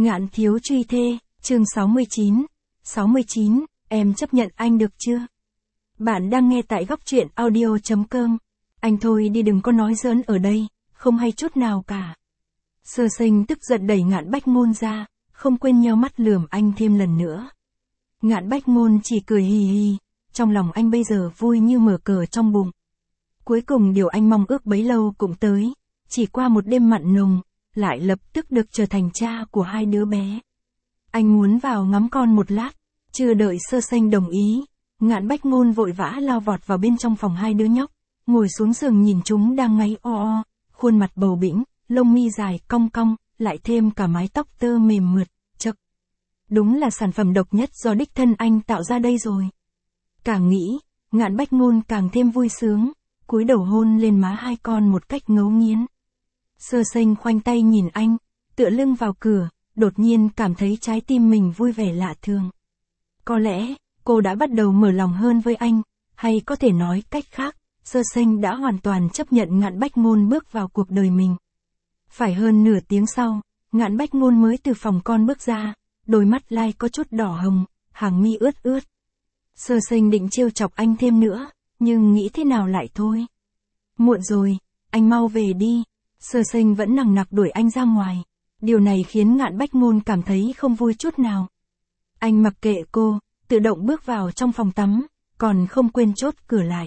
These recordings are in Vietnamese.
Ngạn thiếu truy thê, chương 69. 69, em chấp nhận anh được chưa? Bạn đang nghe tại góc truyện audio.com. Anh thôi đi, đừng có nói giỡn ở đây, không hay chút nào cả. Sơ Sinh tức giận đẩy Ngạn Bách Ngôn ra, không quên nheo mắt lườm anh thêm lần nữa. Ngạn Bách Ngôn chỉ cười hì hì, trong lòng anh bây giờ vui như mở cờ trong bụng. Cuối cùng điều anh mong ước bấy lâu cũng tới, chỉ qua một đêm mặn nồng, lại lập tức được trở thành cha của hai đứa bé. Anh muốn vào ngắm con một lát, chưa đợi Sơ Sinh đồng ý, Ngạn Bách Ngôn vội vã lao vọt vào bên trong phòng hai đứa nhóc, ngồi xuống giường nhìn chúng đang ngáy o o, khuôn mặt bầu bĩnh, lông mi dài cong cong, lại thêm cả mái tóc tơ mềm mượt, chậc. Đúng là sản phẩm độc nhất do đích thân anh tạo ra đây rồi. Càng nghĩ, Ngạn Bách Ngôn càng thêm vui sướng, cúi đầu hôn lên má hai con một cách ngấu nghiến. Sơ Sinh khoanh tay nhìn anh, tựa lưng vào cửa, đột nhiên cảm thấy trái tim mình vui vẻ lạ thường. Có lẽ, cô đã bắt đầu mở lòng hơn với anh, hay có thể nói cách khác, Sơ Sinh đã hoàn toàn chấp nhận Ngạn Bách Ngôn bước vào cuộc đời mình. Phải hơn nửa tiếng sau, Ngạn Bách Ngôn mới từ phòng con bước ra, đôi mắt lai có chút đỏ hồng, hàng mi ướt ướt. Sơ Sinh định trêu chọc anh thêm nữa, nhưng nghĩ thế nào lại thôi. Muộn rồi, anh mau về đi. Sơ Sinh vẫn nằng nặc đuổi anh ra ngoài. Điều này khiến Ngạn Bách Ngôn cảm thấy không vui chút nào. Anh mặc kệ cô, tự động bước vào trong phòng tắm, còn không quên chốt cửa lại.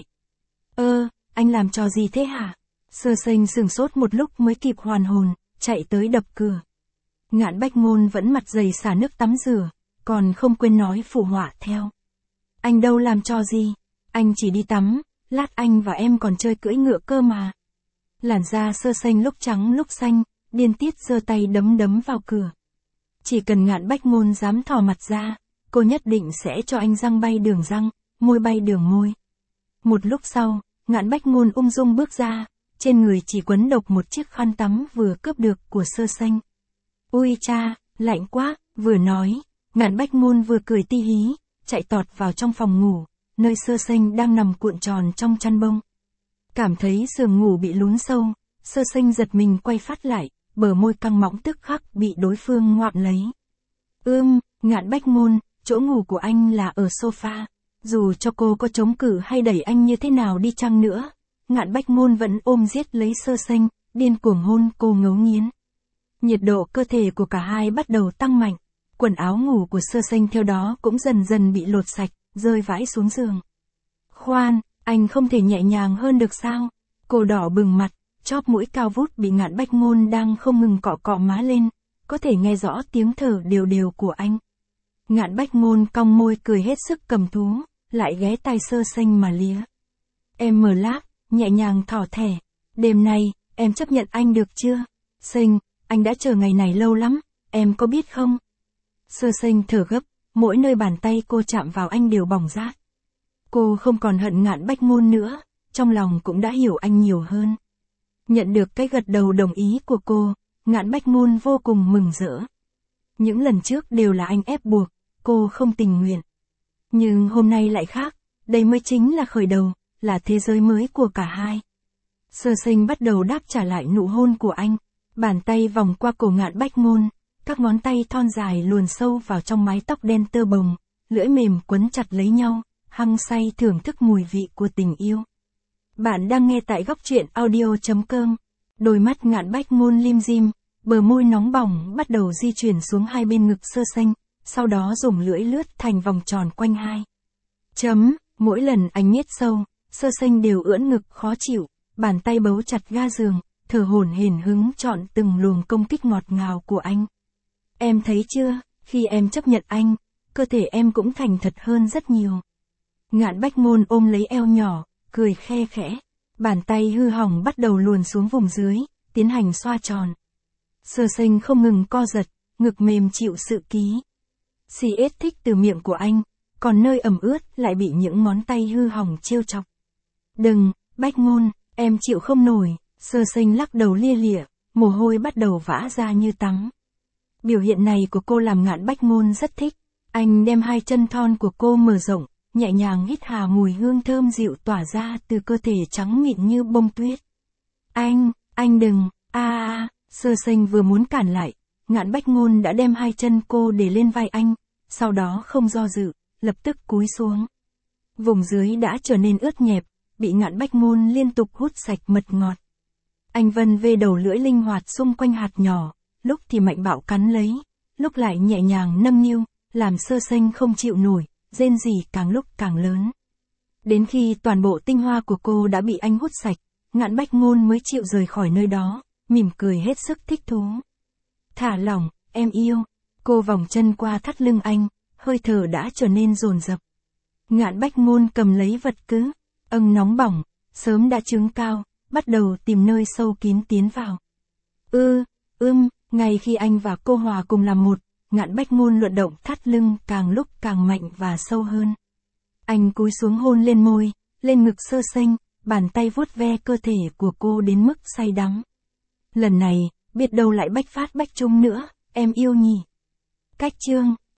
Anh làm trò gì thế hả? Sơ Sinh sửng sốt một lúc mới kịp hoàn hồn, chạy tới đập cửa. Ngạn Bách Ngôn vẫn mặt dày xả nước tắm rửa, còn không quên nói phụ họa theo. Anh đâu làm trò gì, anh chỉ đi tắm, lát anh và em còn chơi cưỡi ngựa cơ mà. Làn da Sơ Sinh lúc trắng lúc xanh, điên tiết giơ tay đấm đấm vào cửa. Chỉ cần Ngạn Bách Ngôn dám thò mặt ra, cô nhất định sẽ cho anh răng bay đường răng, môi bay đường môi. Một lúc sau, Ngạn Bách Ngôn ung dung bước ra, trên người chỉ quấn độc một chiếc khăn tắm vừa cướp được của Sơ Sinh. Ui cha, lạnh quá, vừa nói, Ngạn Bách Ngôn vừa cười ti hí, chạy tọt vào trong phòng ngủ, nơi Sơ Sinh đang nằm cuộn tròn trong chăn bông. Cảm thấy giường ngủ bị lún sâu, Sơ Sinh giật mình quay phát lại, bờ môi căng mọng tức khắc bị đối phương ngoạm lấy. Ngạn Bách Ngôn, chỗ ngủ của anh là ở sofa. Dù cho cô có chống cự hay đẩy anh như thế nào đi chăng nữa, Ngạn Bách Ngôn vẫn ôm giết lấy Sơ Sinh, điên cuồng hôn cô ngấu nghiến. Nhiệt độ cơ thể của cả hai bắt đầu tăng mạnh, quần áo ngủ của Sơ Sinh theo đó cũng dần dần bị lột sạch, rơi vãi xuống giường. Khoan, anh không thể nhẹ nhàng hơn được sao? Cô đỏ bừng mặt, chóp mũi cao vút bị Ngạn Bách Ngôn đang không ngừng cọ cọ má lên, có thể nghe rõ tiếng thở đều đều của anh. Ngạn Bách Ngôn cong môi cười hết sức cầm thú, lại ghé tai Sơ Sinh mà lía. Em mở láp, nhẹ nhàng thỏ thẻ. Đêm nay, em chấp nhận anh được chưa? Sinh, anh đã chờ ngày này lâu lắm, em có biết không? Sơ Sinh thở gấp, mỗi nơi bàn tay cô chạm vào anh đều bỏng rát. Cô không còn hận Ngạn Bách Ngôn nữa, trong lòng cũng đã hiểu anh nhiều hơn. Nhận được cái gật đầu đồng ý của cô, Ngạn Bách Ngôn vô cùng mừng rỡ. Những lần trước đều là anh ép buộc, cô không tình nguyện. Nhưng hôm nay lại khác, đây mới chính là khởi đầu, là thế giới mới của cả hai. Sơ Sinh bắt đầu đáp trả lại nụ hôn của anh, bàn tay vòng qua cổ Ngạn Bách Ngôn, các ngón tay thon dài luồn sâu vào trong mái tóc đen tơ bồng, lưỡi mềm quấn chặt lấy nhau, hăng say thưởng thức mùi vị của tình yêu. Bạn đang nghe tại góc truyện audio.com. Đôi mắt Ngạn Bách Ngôn lim dim, bờ môi nóng bỏng bắt đầu di chuyển xuống hai bên ngực Sơ Sinh, sau đó dùng lưỡi lướt thành vòng tròn quanh hai. Mỗi lần anh miết sâu, Sơ Sinh đều ưỡn ngực khó chịu, bàn tay bấu chặt ga giường, thở hổn hển hứng chọn từng luồng công kích ngọt ngào của anh. Em thấy chưa, khi em chấp nhận anh, cơ thể em cũng thành thật hơn rất nhiều. Ngạn Bách Ngôn ôm lấy eo nhỏ, cười khe khẽ, bàn tay hư hỏng bắt đầu luồn xuống vùng dưới, tiến hành xoa tròn. Sơ Sinh không ngừng co giật, ngực mềm chịu sự ký. CS thích từ miệng của anh, còn nơi ẩm ướt lại bị những ngón tay hư hỏng trêu chọc. Đừng, Bách Ngôn, em chịu không nổi. Sơ Sinh lắc đầu lia lịa, mồ hôi bắt đầu vã ra như tắm. Biểu hiện này của cô làm Ngạn Bách Ngôn rất thích. Anh đem hai chân thon của cô mở rộng, nhẹ nhàng hít hà mùi hương thơm dịu tỏa ra từ cơ thể trắng mịn như bông tuyết. Anh đừng, Sơ Sinh vừa muốn cản lại, Ngạn Bách Ngôn đã đem hai chân cô để lên vai anh, sau đó không do dự, lập tức cúi xuống. Vùng dưới đã trở nên ướt nhẹp, bị Ngạn Bách Ngôn liên tục hút sạch mật ngọt. Anh vân vê đầu lưỡi linh hoạt xung quanh hạt nhỏ, lúc thì mạnh bạo cắn lấy, lúc lại nhẹ nhàng nâng niu, làm Sơ Sanh không chịu nổi, rên rỉ càng lúc càng lớn. Đến khi toàn bộ tinh hoa của cô đã bị anh hút sạch, Ngạn Bách Ngôn mới chịu rời khỏi nơi đó, mỉm cười hết sức thích thú. Thả lỏng, em yêu. Cô vòng chân qua thắt lưng anh, hơi thở đã trở nên dồn dập. Ngạn Bách Ngôn cầm lấy vật cứ, nóng bỏng, sớm đã trướng cao, bắt đầu tìm nơi sâu kín tiến vào. Ngay khi anh và cô hòa cùng làm một, Ngạn Bách Ngôn luận động thắt lưng càng lúc càng mạnh và sâu hơn. Anh cúi xuống hôn lên môi, lên ngực Sơ Sanh, bàn tay vuốt ve cơ thể của cô đến mức say đắm. Lần này, biết đâu lại bách phát bách trung nữa, em yêu nhỉ. Cách chương